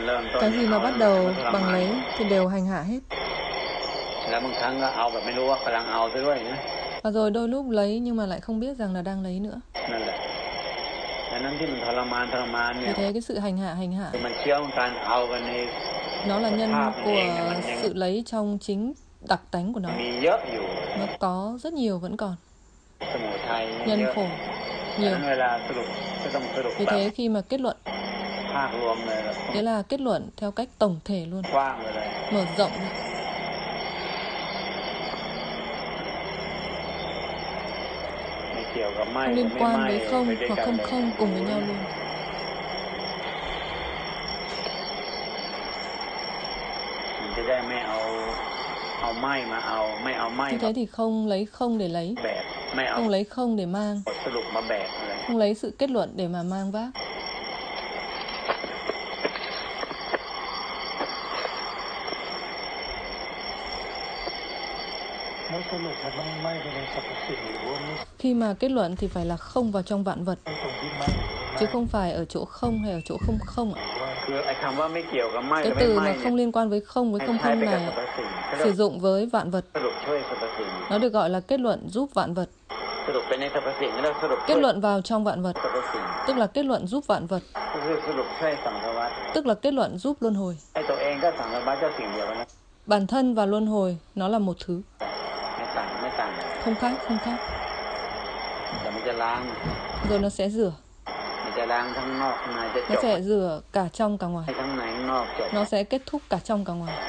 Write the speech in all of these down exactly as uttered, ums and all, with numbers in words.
Cái gì nó bắt đầu bằng lấy thì đều hành hạ hết. Và rồi đôi lúc lấy nhưng mà lại không biết rằng là đang lấy nữa. Vì thế cái sự hành hạ hành hạ nó là nhân của sự lấy trong chính đặc tánh của nó. Nó có rất nhiều vẫn còn. Nhân khổ nhiều. Vì thế khi mà kết luận, nghĩa là kết luận theo cách tổng thể luôn, mở rộng ra. Không liên quan với không hoặc không không cùng với nhau luôn. Như thế thì không lấy không để lấy, không lấy không để mang, không lấy sự kết luận để mà mang vác. Khi mà kết luận thì phải là không vào trong vạn vật, chứ không phải ở chỗ không hay ở chỗ không không ạ. Cái từ mà không liên quan với không với không không này ạ, sử dụng với vạn vật, nó được gọi là kết luận giúp vạn vật. Kết luận vào trong vạn vật, tức là kết luận giúp vạn vật, tức là kết luận giúp luân hồi. Bản thân và luân hồi nó là một thứ, không khác, không khác. Rồi nó sẽ rửa. Nó sẽ rửa cả trong cả ngoài. Nó sẽ kết thúc cả trong cả ngoài.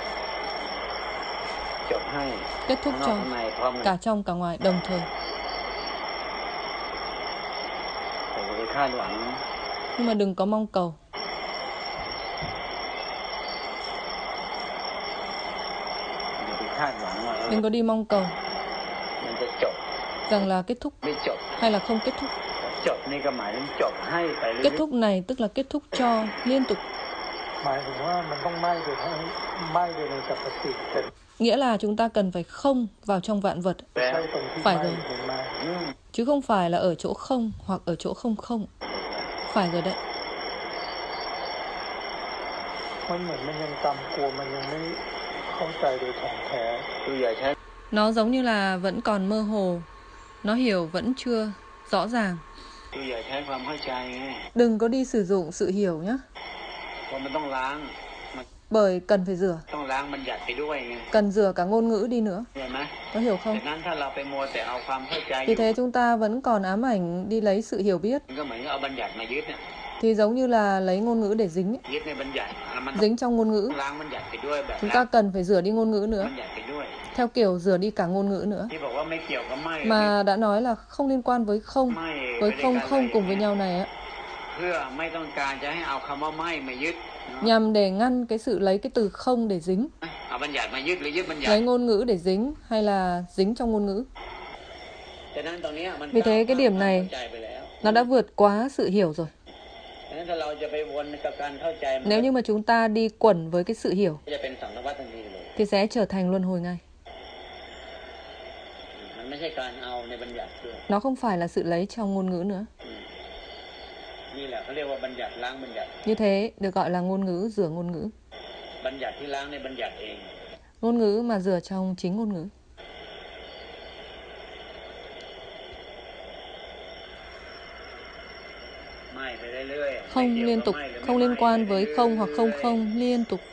Kết thúc cho cả trong cả ngoài đồng thời. Nhưng mà đừng có mong cầu. Đừng có đi mong cầu rằng là kết thúc hay là không kết thúc. Kết thúc này tức là kết thúc cho liên tục. Nghĩa là chúng ta cần phải không vào trong vạn vật. Phải rồi. Chứ không phải là ở chỗ không hoặc ở chỗ không không. Phải rồi đấy. Nó giống như là vẫn còn mơ hồ. Nó hiểu vẫn chưa rõ ràng. Đừng có đi sử dụng sự hiểu nhé. Bởi cần phải rửa. Cần rửa cả ngôn ngữ đi nữa. Có hiểu không? Vì thế chúng ta vẫn còn ám ảnh đi lấy sự hiểu biết. Thì giống như là lấy ngôn ngữ để dính. Dính trong ngôn ngữ. Chúng ta cần phải rửa đi ngôn ngữ nữa. Theo kiểu rửa đi cả ngôn ngữ nữa. Mà đã nói là không liên quan với không, với không không cùng với nhau này á, nhằm để ngăn cái sự lấy cái từ không để dính. Lấy ngôn ngữ để dính hay là dính trong ngôn ngữ. Vì thế cái điểm này nó đã vượt quá sự hiểu rồi. Nếu như mà chúng ta đi quẩn với cái sự hiểu thì sẽ trở thành luân hồi ngay. Nó không phải là sự lấy trong ngôn ngữ nữa. Như thế được gọi là ngôn ngữ rửa ngôn ngữ. Ngôn ngữ mà rửa trong chính ngôn ngữ. Không liên tục, không liên quan với không hoặc không không, liên tục.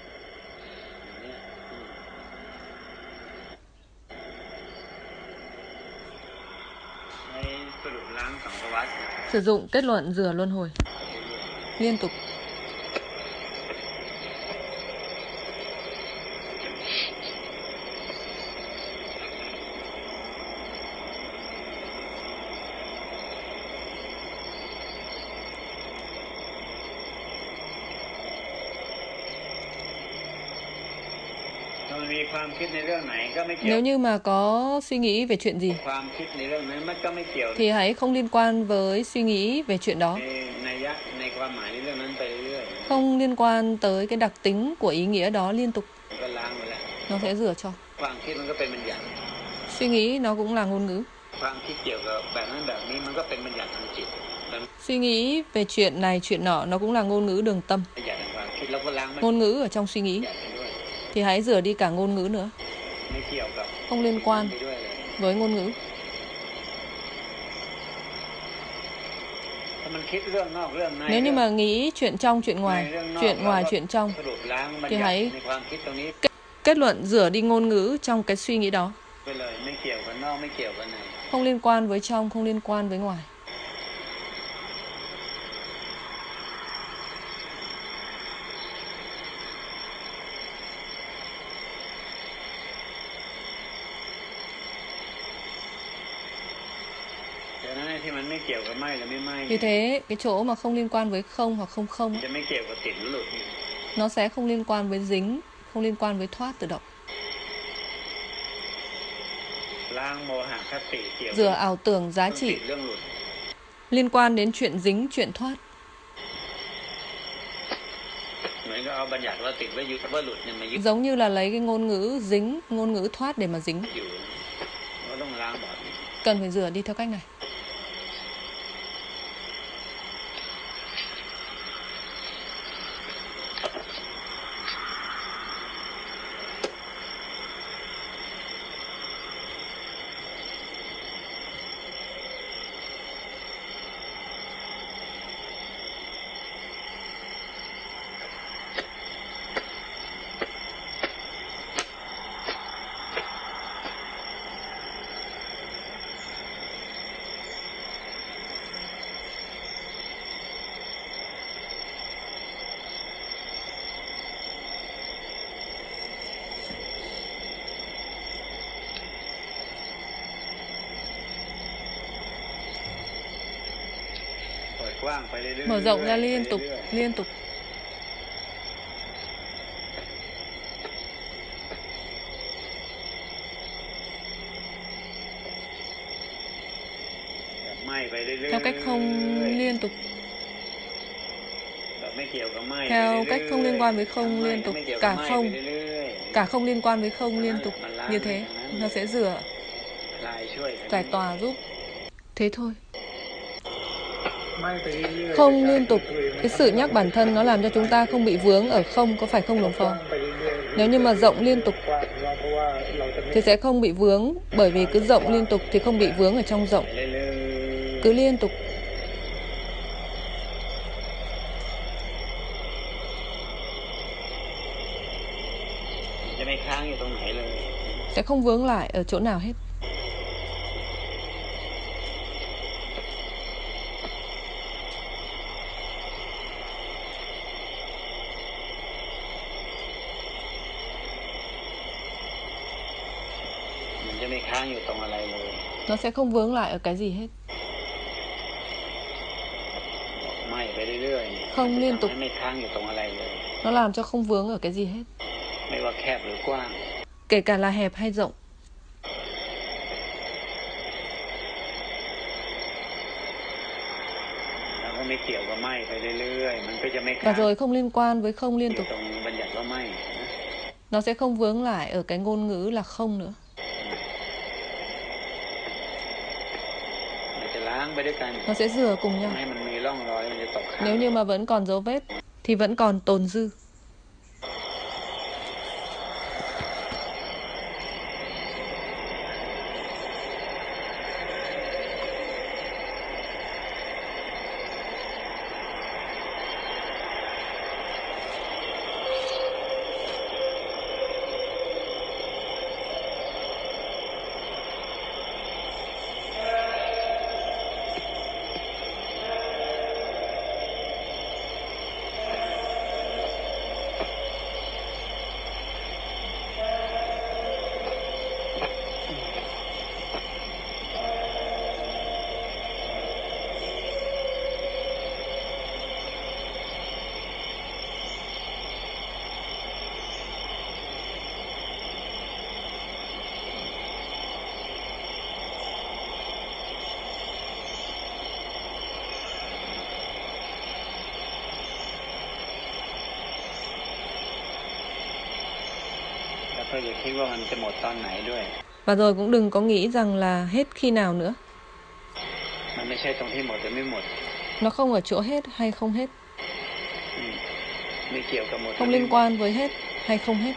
Sử dụng kết luận rửa luân hồi liên tục. Nếu như mà có suy nghĩ về chuyện gì thì hãy không liên quan với suy nghĩ về chuyện đó. Không liên quan tới cái đặc tính của ý nghĩa đó liên tục. Nó sẽ rửa cho. Suy nghĩ nó cũng là ngôn ngữ. Suy nghĩ về chuyện này chuyện nọ nó cũng là ngôn ngữ đường tâm. ngôn ngữ ở trong suy nghĩ, thì hãy rửa đi cả ngôn ngữ nữa. Không liên quan với ngôn ngữ. Nếu như mà nghĩ chuyện trong chuyện ngoài, chuyện ngoài chuyện trong, thì hãy kết luận rửa đi ngôn ngữ trong cái suy nghĩ đó. Không liên quan với trong, không liên quan với ngoài. Vì thế, cái chỗ mà không liên quan với không hoặc không không, nó sẽ không liên quan với dính, không liên quan với thoát tự động. Rửa ảo tưởng giá trị liên quan đến chuyện dính, chuyện thoát. Giống như là lấy cái ngôn ngữ dính, ngôn ngữ thoát để mà dính. Cần phải rửa đi theo cách này. Mở rộng ra liên tục, liên tục. Theo cách không liên tục. Theo cách không liên quan với không liên tục. Cả không, cả không liên quan với không liên tục. Như thế, nó sẽ rửa, giải tỏa giúp. Thế thôi. Không liên tục. Cái sự nhắc bản thân nó làm cho chúng ta không bị vướng ở không, có phải không Đồng Phong? Nếu như mà rộng liên tục thì sẽ không bị vướng, bởi vì cứ rộng liên tục thì không bị vướng ở trong rộng. Cứ liên tục. Sẽ không vướng lại ở chỗ nào hết. Nó sẽ không vướng lại ở cái gì hết. Không liên tục. Nó làm cho không vướng ở cái gì hết. Kể cả là hẹp hay rộng. Và rồi không liên quan với không liên tục. Nó sẽ không vướng lại ở cái ngôn ngữ là không nữa. Nó sẽ rửa cùng nhau. Nếu như mà vẫn còn dấu vết thì vẫn còn tồn dư. Và rồi cũng đừng có nghĩ rằng là hết khi nào nữa. Nó không ở chỗ hết hay không hết. Không liên quan với hết hay không hết.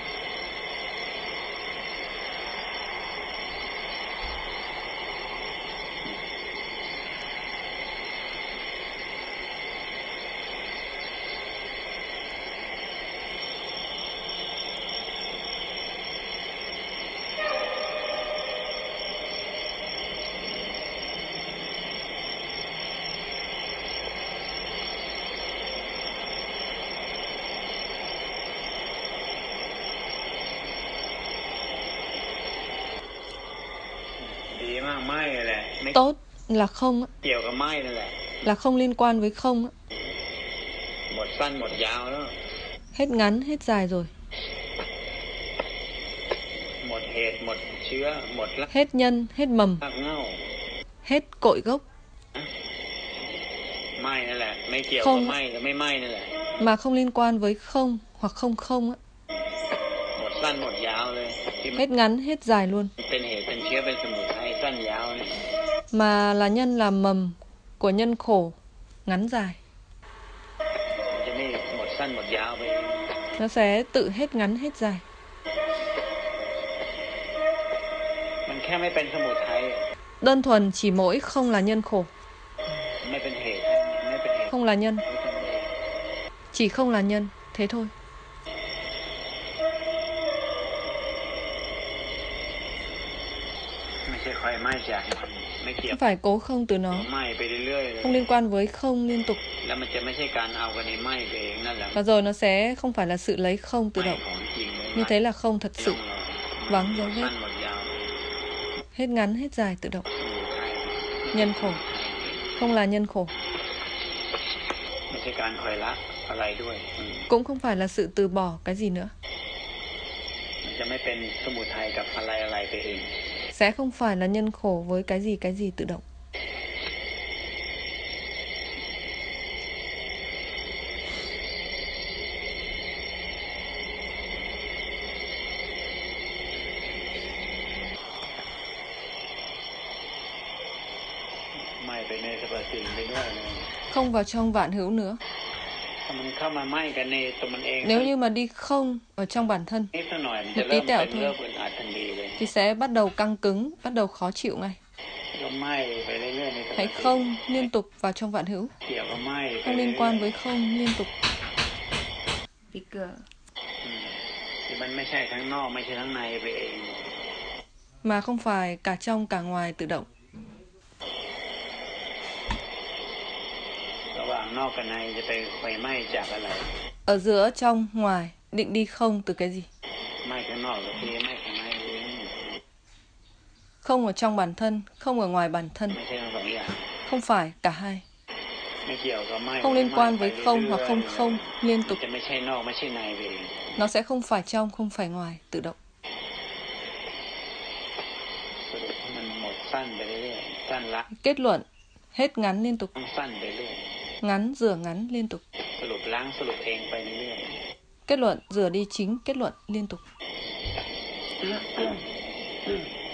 Tốt là không, là không liên quan với không. Hết ngắn, hết dài rồi. Hết nhân, hết mầm, hết cội gốc. Không mà không liên quan với không hoặc không không. Hết ngắn, hết dài luôn. Mà là nhân là mầm của nhân khổ ngắn dài. Nó sẽ tự hết ngắn hết dài. Đơn thuần chỉ mỗi không là nhân khổ. Không là nhân. Chỉ không là nhân, thế thôi. Không phải cố không từ nó. Không liên quan với không liên tục. Và rồi nó sẽ không phải là sự lấy không tự động. Như thế là không thật sự. Vắng dấu vết. Hết ngắn hết dài tự động. Nhân khổ. Không là nhân khổ. Cũng không phải là sự từ bỏ cái gì nữa. Sẽ không phải là nhân khổ với cái gì cái gì tự động. Không vào trong vạn hữu nữa. Nếu như mà đi không ở trong bản thân một tí tẹo thôi thì sẽ bắt đầu căng cứng, bắt đầu khó chịu ngay. Hãy không liên tục vào trong vạn hữu. Không liên quan với không liên tục. Mà không phải cả trong cả ngoài tự động. Ở giữa trong ngoài định đi không từ cái gì? Không ở trong bản thân, không ở ngoài bản thân. Không phải cả hai. Không liên quan với không hoặc không không liên tục. Nó sẽ không phải trong, không phải ngoài tự động. Kết luận hết ngắn liên tục. Ngắn rửa ngắn liên tục. Kết luận rửa đi chính kết luận liên tục.